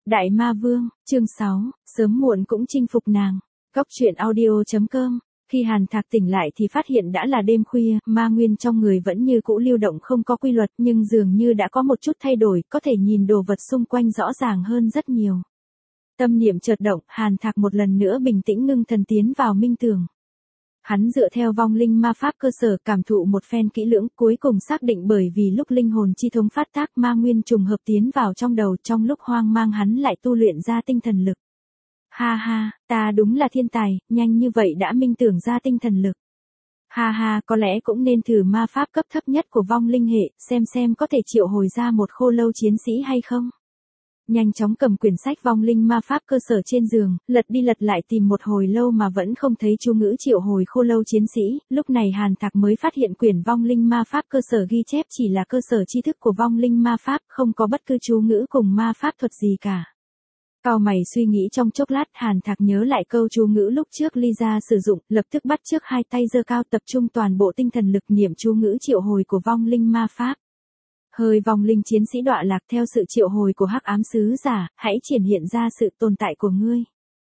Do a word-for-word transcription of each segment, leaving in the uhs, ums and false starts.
Đại Ma Vương, chương sáu, sớm muộn cũng chinh phục nàng. Góc truyện audio chấm com. Khi Hàn Thạc tỉnh lại thì phát hiện đã là đêm khuya, ma nguyên trong người vẫn như cũ lưu động không có quy luật nhưng dường như đã có một chút thay đổi, có thể nhìn đồ vật xung quanh rõ ràng hơn rất nhiều. Tâm niệm chợt động, Hàn Thạc một lần nữa bình tĩnh ngưng thần tiến vào minh tưởng. Hắn dựa theo vong linh ma pháp cơ sở cảm thụ một phen kỹ lưỡng, cuối cùng xác định bởi vì lúc linh hồn chi thống phát tác ma nguyên trùng hợp tiến vào trong đầu, trong lúc hoang mang hắn lại tu luyện ra tinh thần lực. Ha ha, ta đúng là thiên tài, nhanh như vậy đã minh tưởng ra tinh thần lực. Ha ha, có lẽ cũng nên thử ma pháp cấp thấp nhất của vong linh hệ, xem xem có thể triệu hồi ra một khô lâu chiến sĩ hay không. Nhanh chóng cầm quyển sách vong linh ma pháp cơ sở trên giường, lật đi lật lại tìm một hồi lâu mà vẫn không thấy chú ngữ triệu hồi khô lâu chiến sĩ, lúc này Hàn Thạc mới phát hiện quyển vong linh ma pháp cơ sở ghi chép chỉ là cơ sở tri thức của vong linh ma pháp, không có bất cứ chú ngữ cùng ma pháp thuật gì cả. Cau mày suy nghĩ trong chốc lát, Hàn Thạc nhớ lại câu chú ngữ lúc trước Lisa sử dụng, lập tức bắt chước hai tay giơ cao tập trung toàn bộ tinh thần lực niệm chú ngữ triệu hồi của vong linh ma pháp. Hơi vong linh chiến sĩ đọa lạc theo sự triệu hồi của hắc ám sứ giả, hãy triển hiện ra sự tồn tại của ngươi.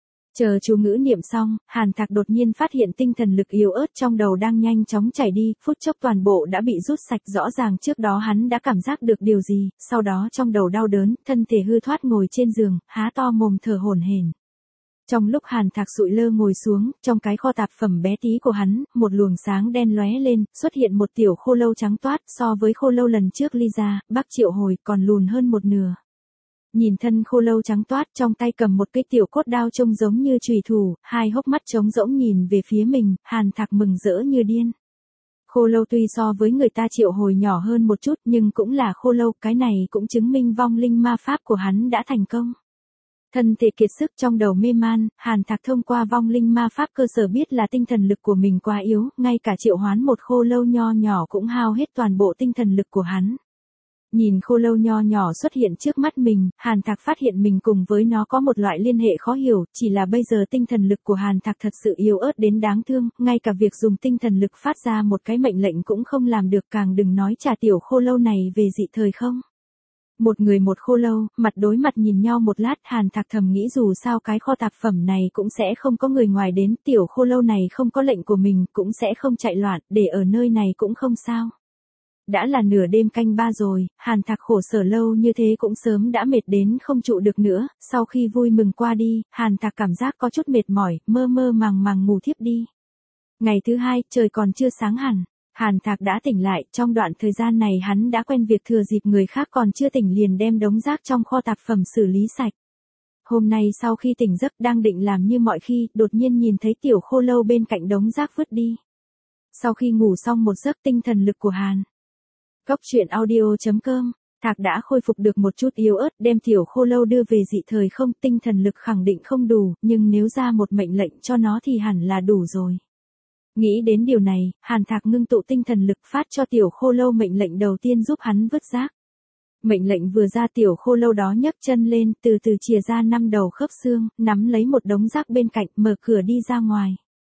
Chờ chú ngữ niệm xong, Hàn Thạc đột nhiên phát hiện tinh thần lực yếu ớt trong đầu đang nhanh chóng chảy đi, phút chốc toàn bộ đã bị rút sạch, rõ ràng trước đó hắn đã cảm giác được điều gì, sau đó trong đầu đau đớn, thân thể hư thoát ngồi trên giường, há to mồm thở hổn hển. Trong lúc Hàn Thạc sụi lơ ngồi xuống, trong cái kho tạp phẩm bé tí của hắn, một luồng sáng đen lóe lên, xuất hiện một tiểu khô lâu trắng toát, so với khô lâu lần trước Lisa, bác triệu hồi còn lùn hơn một nửa. Nhìn thân khô lâu trắng toát, trong tay cầm một cái tiểu cốt đao trông giống như chùy thủ, hai hốc mắt trống rỗng nhìn về phía mình, Hàn Thạc mừng rỡ như điên. Khô lâu tuy so với người ta triệu hồi nhỏ hơn một chút nhưng cũng là khô lâu, cái này cũng chứng minh vong linh ma pháp của hắn đã thành công. Thân thể kiệt sức trong đầu mê man, Hàn Thạc thông qua vong linh ma pháp cơ sở biết là tinh thần lực của mình quá yếu, ngay cả triệu hoán một khô lâu nho nhỏ cũng hao hết toàn bộ tinh thần lực của hắn. Nhìn khô lâu nho nhỏ xuất hiện trước mắt mình, Hàn Thạc phát hiện mình cùng với nó có một loại liên hệ khó hiểu, chỉ là bây giờ tinh thần lực của Hàn Thạc thật sự yếu ớt đến đáng thương, ngay cả việc dùng tinh thần lực phát ra một cái mệnh lệnh cũng không làm được, càng đừng nói trả tiểu khô lâu này về dị thời không. Một người một khô lâu, mặt đối mặt nhìn nhau một lát, Hàn Thạc thầm nghĩ dù sao cái kho tạp phẩm này cũng sẽ không có người ngoài đến, tiểu khô lâu này không có lệnh của mình cũng sẽ không chạy loạn, để ở nơi này cũng không sao. Đã là nửa đêm canh ba rồi, Hàn Thạc khổ sở lâu như thế cũng sớm đã mệt đến không trụ được nữa, sau khi vui mừng qua đi, Hàn Thạc cảm giác có chút mệt mỏi, mơ mơ màng màng ngủ thiếp đi. Ngày thứ hai, trời còn chưa sáng hẳn. Hàn Thạc đã tỉnh lại, trong đoạn thời gian này hắn đã quen việc thừa dịp người khác còn chưa tỉnh liền đem đống rác trong kho tạp phẩm xử lý sạch. Hôm nay sau khi tỉnh giấc đang định làm như mọi khi, đột nhiên nhìn thấy tiểu khô lâu bên cạnh đống rác vứt đi. Sau khi ngủ xong một giấc tinh thần lực của Hàn Góc truyện audio chấm com, Thạc đã khôi phục được một chút yếu ớt, đem tiểu khô lâu đưa về dị thời không, tinh thần lực khẳng định không đủ, nhưng nếu ra một mệnh lệnh cho nó thì hẳn là đủ rồi. Nghĩ đến điều này, Hàn Thạc ngưng tụ tinh thần lực phát cho tiểu khô lâu mệnh lệnh đầu tiên giúp hắn vứt rác. Mệnh lệnh vừa ra tiểu khô lâu đó nhấc chân lên, từ từ chìa ra năm đầu khớp xương, nắm lấy một đống rác bên cạnh, mở cửa đi ra ngoài.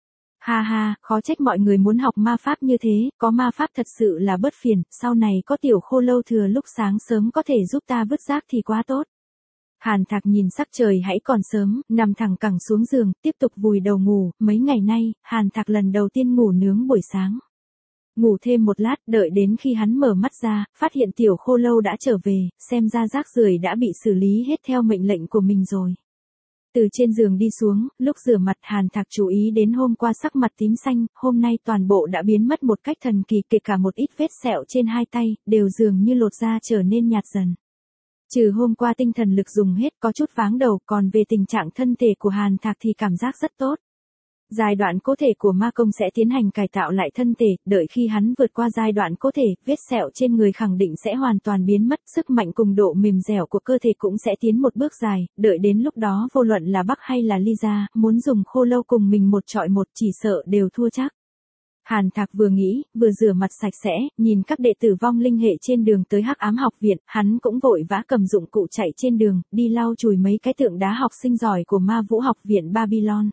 Ha ha, khó trách mọi người muốn học ma pháp như thế, có ma pháp thật sự là bớt phiền, sau này có tiểu khô lâu thừa lúc sáng sớm có thể giúp ta vứt rác thì quá tốt. Hàn Thạc nhìn sắc trời hãy còn sớm, nằm thẳng cẳng xuống giường, tiếp tục vùi đầu ngủ, mấy ngày nay, Hàn Thạc lần đầu tiên ngủ nướng buổi sáng. Ngủ thêm một lát, đợi đến khi hắn mở mắt ra, phát hiện tiểu khô lâu đã trở về, xem ra rác rưởi đã bị xử lý hết theo mệnh lệnh của mình rồi. Từ trên giường đi xuống, lúc rửa mặt Hàn Thạc chú ý đến hôm qua sắc mặt tím xanh, hôm nay toàn bộ đã biến mất một cách thần kỳ, kể cả một ít vết sẹo trên hai tay, đều dường như lột da trở nên nhạt dần. Trừ hôm qua tinh thần lực dùng hết có chút váng đầu, còn về tình trạng thân thể của Hàn Thạc thì cảm giác rất tốt. Giai đoạn cố thể của ma công sẽ tiến hành cải tạo lại thân thể, đợi khi hắn vượt qua giai đoạn cố thể, vết sẹo trên người khẳng định sẽ hoàn toàn biến mất, sức mạnh cùng độ mềm dẻo của cơ thể cũng sẽ tiến một bước dài, đợi đến lúc đó vô luận là Bắc hay là Lisa, muốn dùng khô lâu cùng mình một trọi một chỉ sợ đều thua chắc. Hàn Thạc vừa nghĩ, vừa rửa mặt sạch sẽ, nhìn các đệ tử vong linh hệ trên đường tới Hắc Ám học viện, hắn cũng vội vã cầm dụng cụ chạy trên đường, đi lau chùi mấy cái tượng đá học sinh giỏi của ma vũ học viện Babylon.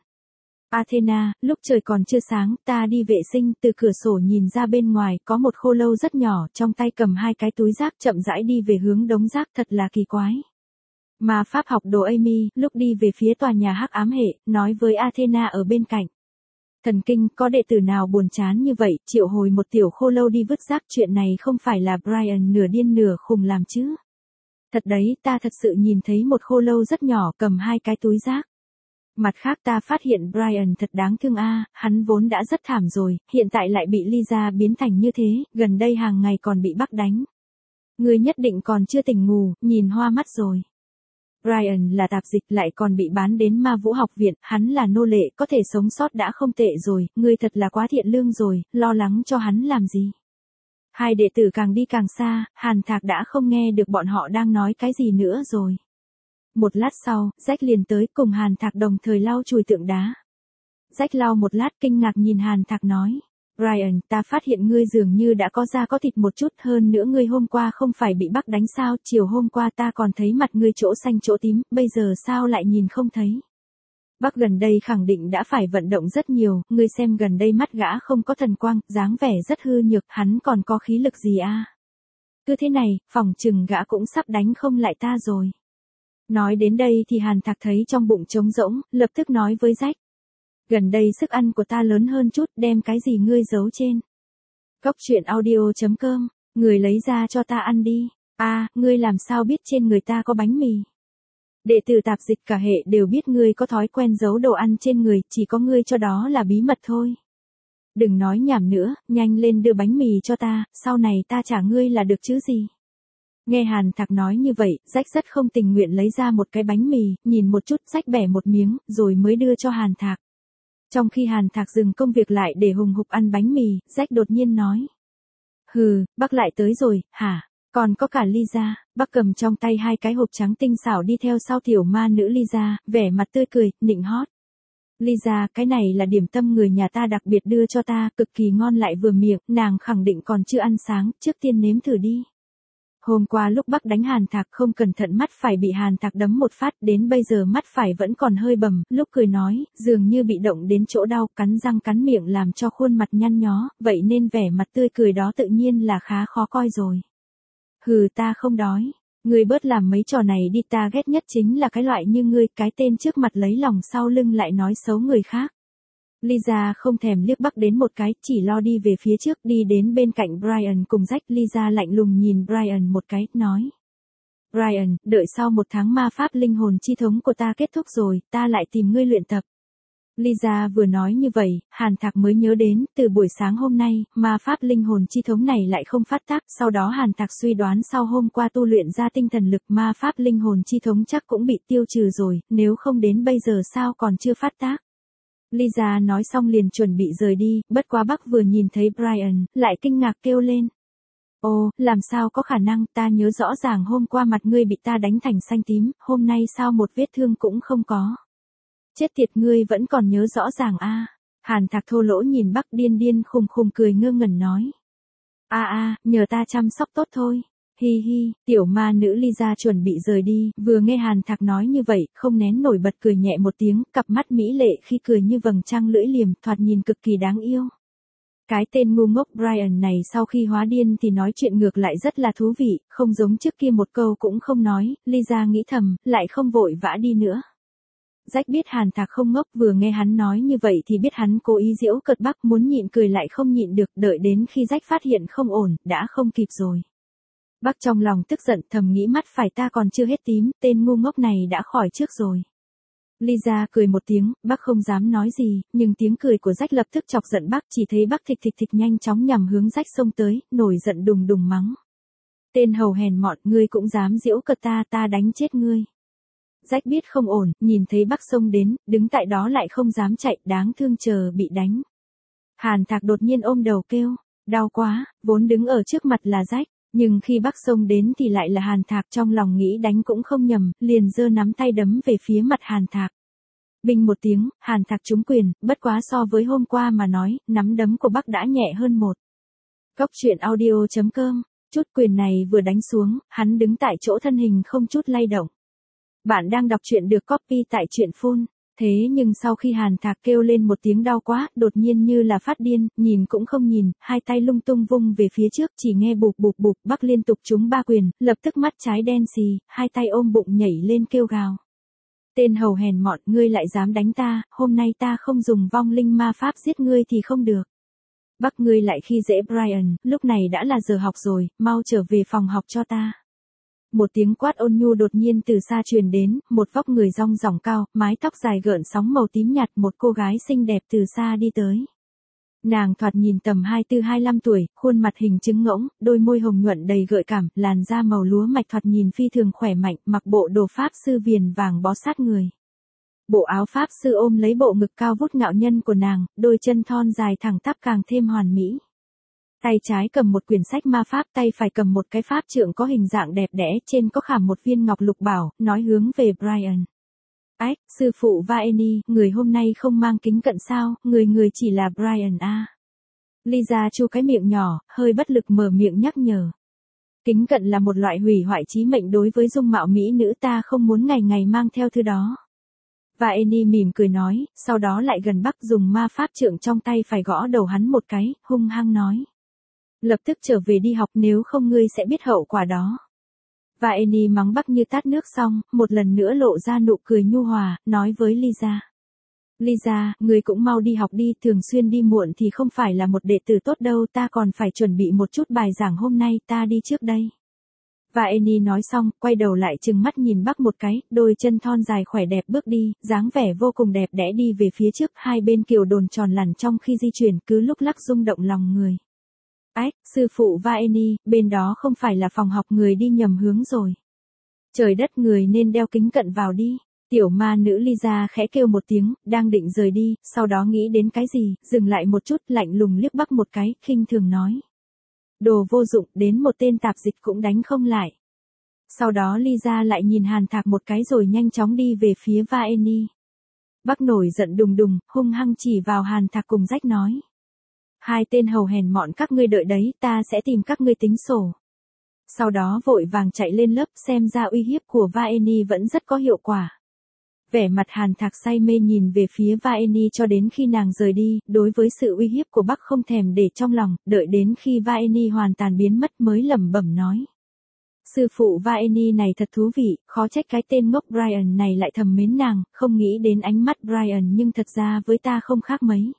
Athena, lúc trời còn chưa sáng, ta đi vệ sinh, từ cửa sổ nhìn ra bên ngoài, có một khô lâu rất nhỏ, trong tay cầm hai cái túi rác chậm rãi đi về hướng đống rác, thật là kỳ quái. Ma pháp học đồ Amy, lúc đi về phía tòa nhà hắc ám hệ, nói với Athena ở bên cạnh. Thần kinh, có đệ tử nào buồn chán như vậy, triệu hồi một tiểu khô lâu đi vứt rác, chuyện này không phải là Brian nửa điên nửa khùng làm chứ. Thật đấy, ta thật sự nhìn thấy một khô lâu rất nhỏ cầm hai cái túi rác. Mặt khác ta phát hiện Brian thật đáng thương a, hắn vốn đã rất thảm rồi, hiện tại lại bị Lisa biến thành như thế, gần đây hàng ngày còn bị bắt đánh. Ngươi nhất định còn chưa tỉnh ngủ, nhìn hoa mắt rồi. Brian là tạp dịch lại còn bị bán đến ma vũ học viện, hắn là nô lệ, có thể sống sót đã không tệ rồi, ngươi thật là quá thiện lương rồi, lo lắng cho hắn làm gì. Hai đệ tử càng đi càng xa, Hàn Thạc đã không nghe được bọn họ đang nói cái gì nữa rồi. Một lát sau, Jack liền tới cùng Hàn Thạc đồng thời lau chùi tượng đá. Jack lau một lát kinh ngạc nhìn Hàn Thạc nói. Brian, ta phát hiện ngươi dường như đã có da có thịt một chút, hơn nữa ngươi hôm qua không phải bị bắt đánh sao, chiều hôm qua ta còn thấy mặt ngươi chỗ xanh chỗ tím, bây giờ sao lại nhìn không thấy. Bác gần đây khẳng định đã phải vận động rất nhiều, ngươi xem gần đây mắt gã không có thần quang, dáng vẻ rất hư nhược, hắn còn có khí lực gì a? Cứ thế này, phỏng chừng gã cũng sắp đánh không lại ta rồi. Nói đến đây thì Hàn Thạc thấy trong bụng trống rỗng, lập tức nói với Jack. Gần đây sức ăn của ta lớn hơn chút, đem cái gì ngươi giấu trên. Cốc truyện audio chấm com, người lấy ra cho ta ăn đi. A, à, ngươi làm sao biết trên người ta có bánh mì? Đệ tử tạp dịch cả hệ đều biết ngươi có thói quen giấu đồ ăn trên người, chỉ có ngươi cho đó là bí mật thôi. Đừng nói nhảm nữa, nhanh lên đưa bánh mì cho ta, sau này ta trả ngươi là được chứ gì. Nghe Hàn Thạc nói như vậy, Jack rất không tình nguyện lấy ra một cái bánh mì, nhìn một chút Jack bẻ một miếng, rồi mới đưa cho Hàn Thạc. Trong khi Hàn Thạc dừng công việc lại để hùng hục ăn bánh mì, Jack đột nhiên nói. Hừ, bác lại tới rồi, hả? Còn có cả Lisa, bác cầm trong tay hai cái hộp trắng tinh xảo đi theo sau tiểu ma nữ Lisa, vẻ mặt tươi cười, nịnh hót. Lisa, cái này là điểm tâm người nhà ta đặc biệt đưa cho ta, cực kỳ ngon lại vừa miệng, nàng khẳng định còn chưa ăn sáng, trước tiên nếm thử đi. Hôm qua lúc bác đánh Hàn Thạc không cẩn thận mắt phải bị Hàn Thạc đấm một phát, đến bây giờ mắt phải vẫn còn hơi bầm, lúc cười nói, dường như bị động đến chỗ đau, cắn răng cắn miệng làm cho khuôn mặt nhăn nhó, vậy nên vẻ mặt tươi cười đó tự nhiên là khá khó coi rồi. Hừ, ta không đói, ngươi bớt làm mấy trò này đi, ta ghét nhất chính là cái loại như ngươi, cái tên trước mặt lấy lòng sau lưng lại nói xấu người khác. Lisa không thèm liếc Bắc đến một cái, chỉ lo đi về phía trước, đi đến bên cạnh Brian cùng Jack. Lisa lạnh lùng nhìn Brian một cái, nói. Brian, đợi sau một tháng ma pháp linh hồn chi thống của ta kết thúc rồi, ta lại tìm ngươi luyện tập. Lisa vừa nói như vậy, Hàn Thạc mới nhớ đến, từ buổi sáng hôm nay, ma pháp linh hồn chi thống này lại không phát tác, sau đó Hàn Thạc suy đoán sau hôm qua tu luyện ra tinh thần lực ma pháp linh hồn chi thống chắc cũng bị tiêu trừ rồi, nếu không đến bây giờ sao còn chưa phát tác. Lisa nói xong liền chuẩn bị rời đi, bất quá Bắc vừa nhìn thấy Brian, lại kinh ngạc kêu lên. Ồ, làm sao có khả năng, ta nhớ rõ ràng hôm qua mặt ngươi bị ta đánh thành xanh tím, hôm nay sao một vết thương cũng không có. Chết tiệt, ngươi vẫn còn nhớ rõ ràng a. À. Hàn Thạc thô lỗ nhìn Bắc điên điên khùng khùng cười ngơ ngẩn nói. A a, à, nhờ ta chăm sóc tốt thôi. Hi hi, tiểu ma nữ Lisa chuẩn bị rời đi, vừa nghe Hàn Thạc nói như vậy, không nén nổi bật cười nhẹ một tiếng, cặp mắt mỹ lệ khi cười như vầng trăng lưỡi liềm, thoạt nhìn cực kỳ đáng yêu. Cái tên ngu ngốc Brian này sau khi hóa điên thì nói chuyện ngược lại rất là thú vị, không giống trước kia một câu cũng không nói, Lisa nghĩ thầm, lại không vội vã đi nữa. Jack biết Hàn Thạc không ngốc, vừa nghe hắn nói như vậy thì biết hắn cố ý giễu cợt Bắc, muốn nhịn cười lại không nhịn được, đợi đến khi Jack phát hiện không ổn, đã không kịp rồi. Bắc trong lòng tức giận thầm nghĩ mắt phải ta còn chưa hết tím, tên ngu ngốc này đã khỏi trước rồi. Lisa cười một tiếng, Bắc không dám nói gì, nhưng tiếng cười của Jack lập tức chọc giận Bắc, chỉ thấy Bắc thịch thịch thịch nhanh chóng nhằm hướng Jack xông tới, nổi giận đùng đùng mắng. Tên hầu hèn mọn, ngươi cũng dám giễu cợt ta, ta đánh chết ngươi. Jack biết không ổn, nhìn thấy Bắc xông đến, đứng tại đó lại không dám chạy, đáng thương chờ bị đánh. Hàn Thạc đột nhiên ôm đầu kêu, đau quá, vốn đứng ở trước mặt là Jack. Nhưng khi Bắc xông đến thì lại là Hàn Thạc, trong lòng nghĩ đánh cũng không nhầm, liền giơ nắm tay đấm về phía mặt Hàn Thạc. Bình một tiếng, Hàn Thạc trúng quyền, bất quá so với hôm qua mà nói, nắm đấm của Bắc đã nhẹ hơn một. Cốc truyện audio chấm com, chút quyền này vừa đánh xuống, hắn đứng tại chỗ thân hình không chút lay động. Bạn đang đọc truyện được copy tại truyện phun. Thế nhưng sau khi Hàn Thạc kêu lên một tiếng đau quá, đột nhiên như là phát điên, nhìn cũng không nhìn, hai tay lung tung vung về phía trước, chỉ nghe bụp bụp bụp, Bắc liên tục trúng ba quyền, lập tức mắt trái đen xì, hai tay ôm bụng nhảy lên kêu gào. Tên hầu hèn mọn, ngươi lại dám đánh ta, hôm nay ta không dùng vong linh ma pháp giết ngươi thì không được. Bắc ngươi lại khi dễ Brian, lúc này đã là giờ học rồi, mau trở về phòng học cho ta. Một tiếng quát ôn nhu đột nhiên từ xa truyền đến, một vóc người rong ròng cao, mái tóc dài gợn sóng màu tím nhạt, một cô gái xinh đẹp từ xa đi tới. Nàng thoạt nhìn tầm hai mươi tư hai mươi lăm tuổi, khuôn mặt hình trứng ngỗng, đôi môi hồng nhuận đầy gợi cảm, làn da màu lúa mạch thoạt nhìn phi thường khỏe mạnh, mặc bộ đồ pháp sư viền vàng bó sát người. Bộ áo pháp sư ôm lấy bộ ngực cao vút ngạo nhân của nàng, đôi chân thon dài thẳng tắp càng thêm hoàn mỹ. Tay trái cầm một quyển sách ma pháp, tay phải cầm một cái pháp trượng có hình dạng đẹp đẽ, trên có khảm một viên ngọc lục bảo, nói hướng về Brian. Ách, sư phụ Vaeni, người hôm nay không mang kính cận sao, người người chỉ là Brian à. Lisa chu cái miệng nhỏ, hơi bất lực mở miệng nhắc nhở. Kính cận là một loại hủy hoại chí mệnh đối với dung mạo mỹ nữ, ta không muốn ngày ngày mang theo thứ đó. Vaeni mỉm cười nói, sau đó lại gần Bắc dùng ma pháp trượng trong tay phải gõ đầu hắn một cái, hung hăng nói. Lập tức trở về đi học, nếu không ngươi sẽ biết hậu quả đó. Vaeni mắng Bắc như tát nước xong, một lần nữa lộ ra nụ cười nhu hòa, nói với Lisa. Lisa, ngươi cũng mau đi học đi, thường xuyên đi muộn thì không phải là một đệ tử tốt đâu, ta còn phải chuẩn bị một chút bài giảng hôm nay, ta đi trước đây. Vaeni nói xong, quay đầu lại trừng mắt nhìn Bắc một cái, đôi chân thon dài khỏe đẹp bước đi, dáng vẻ vô cùng đẹp đẽ đi về phía trước, hai bên kiều đồn tròn lằn trong khi di chuyển cứ lúc lắc rung động lòng người. Ách, sư phụ Vaeni, bên đó không phải là phòng học, người đi nhầm hướng rồi. Trời đất, người nên đeo kính cận vào đi. Tiểu ma nữ Lisa khẽ kêu một tiếng, đang định rời đi, sau đó nghĩ đến cái gì, dừng lại một chút, lạnh lùng liếc Bắc một cái, khinh thường nói. Đồ vô dụng, đến một tên tạp dịch cũng đánh không lại. Sau đó Lisa lại nhìn Hàn Thạc một cái rồi nhanh chóng đi về phía Vaeni. Bắc nổi giận đùng đùng, hung hăng chỉ vào Hàn Thạc cùng rách nói. Hai tên hầu hèn mọn, các ngươi đợi đấy, ta sẽ tìm các ngươi tính sổ. Sau đó vội vàng chạy lên lớp, xem ra uy hiếp của Vaeni vẫn rất có hiệu quả. Vẻ mặt Hàn Thạc say mê nhìn về phía Vaeni cho đến khi nàng rời đi, đối với sự uy hiếp của Bắc không thèm để trong lòng, đợi đến khi Vaeni hoàn toàn biến mất mới lẩm bẩm nói. Sư phụ Vaeni này thật thú vị, khó trách cái tên ngốc Brian này lại thầm mến nàng, không nghĩ đến ánh mắt Brian nhưng thật ra với ta không khác mấy.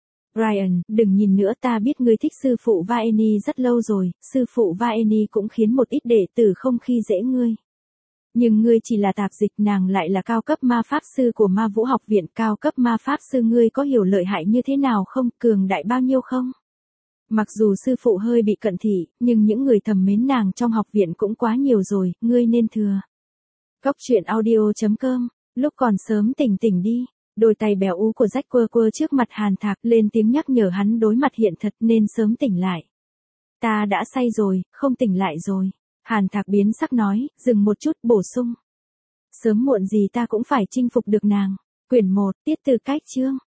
Brian, đừng nhìn nữa, ta biết ngươi thích sư phụ Vaeni rất lâu rồi, sư phụ Vaeni cũng khiến một ít đệ tử không khi dễ ngươi. Nhưng ngươi chỉ là tạp dịch, nàng lại là cao cấp ma pháp sư của ma vũ học viện, cao cấp ma pháp sư, ngươi có hiểu lợi hại như thế nào không, cường đại bao nhiêu không? Mặc dù sư phụ hơi bị cận thị, nhưng những người thầm mến nàng trong học viện cũng quá nhiều rồi, ngươi nên thừa. Cóc truyện audio chấm com, lúc còn sớm tỉnh tỉnh đi. Đôi tay béo ú của Jack quơ quơ trước mặt Hàn Thạc, lên tiếng nhắc nhở hắn đối mặt hiện thật nên sớm tỉnh lại. Ta đã say rồi, không tỉnh lại rồi. Hàn Thạc biến sắc nói, dừng một chút, bổ sung. Sớm muộn gì ta cũng phải chinh phục được nàng. Quyển một, tiết từ cách chương.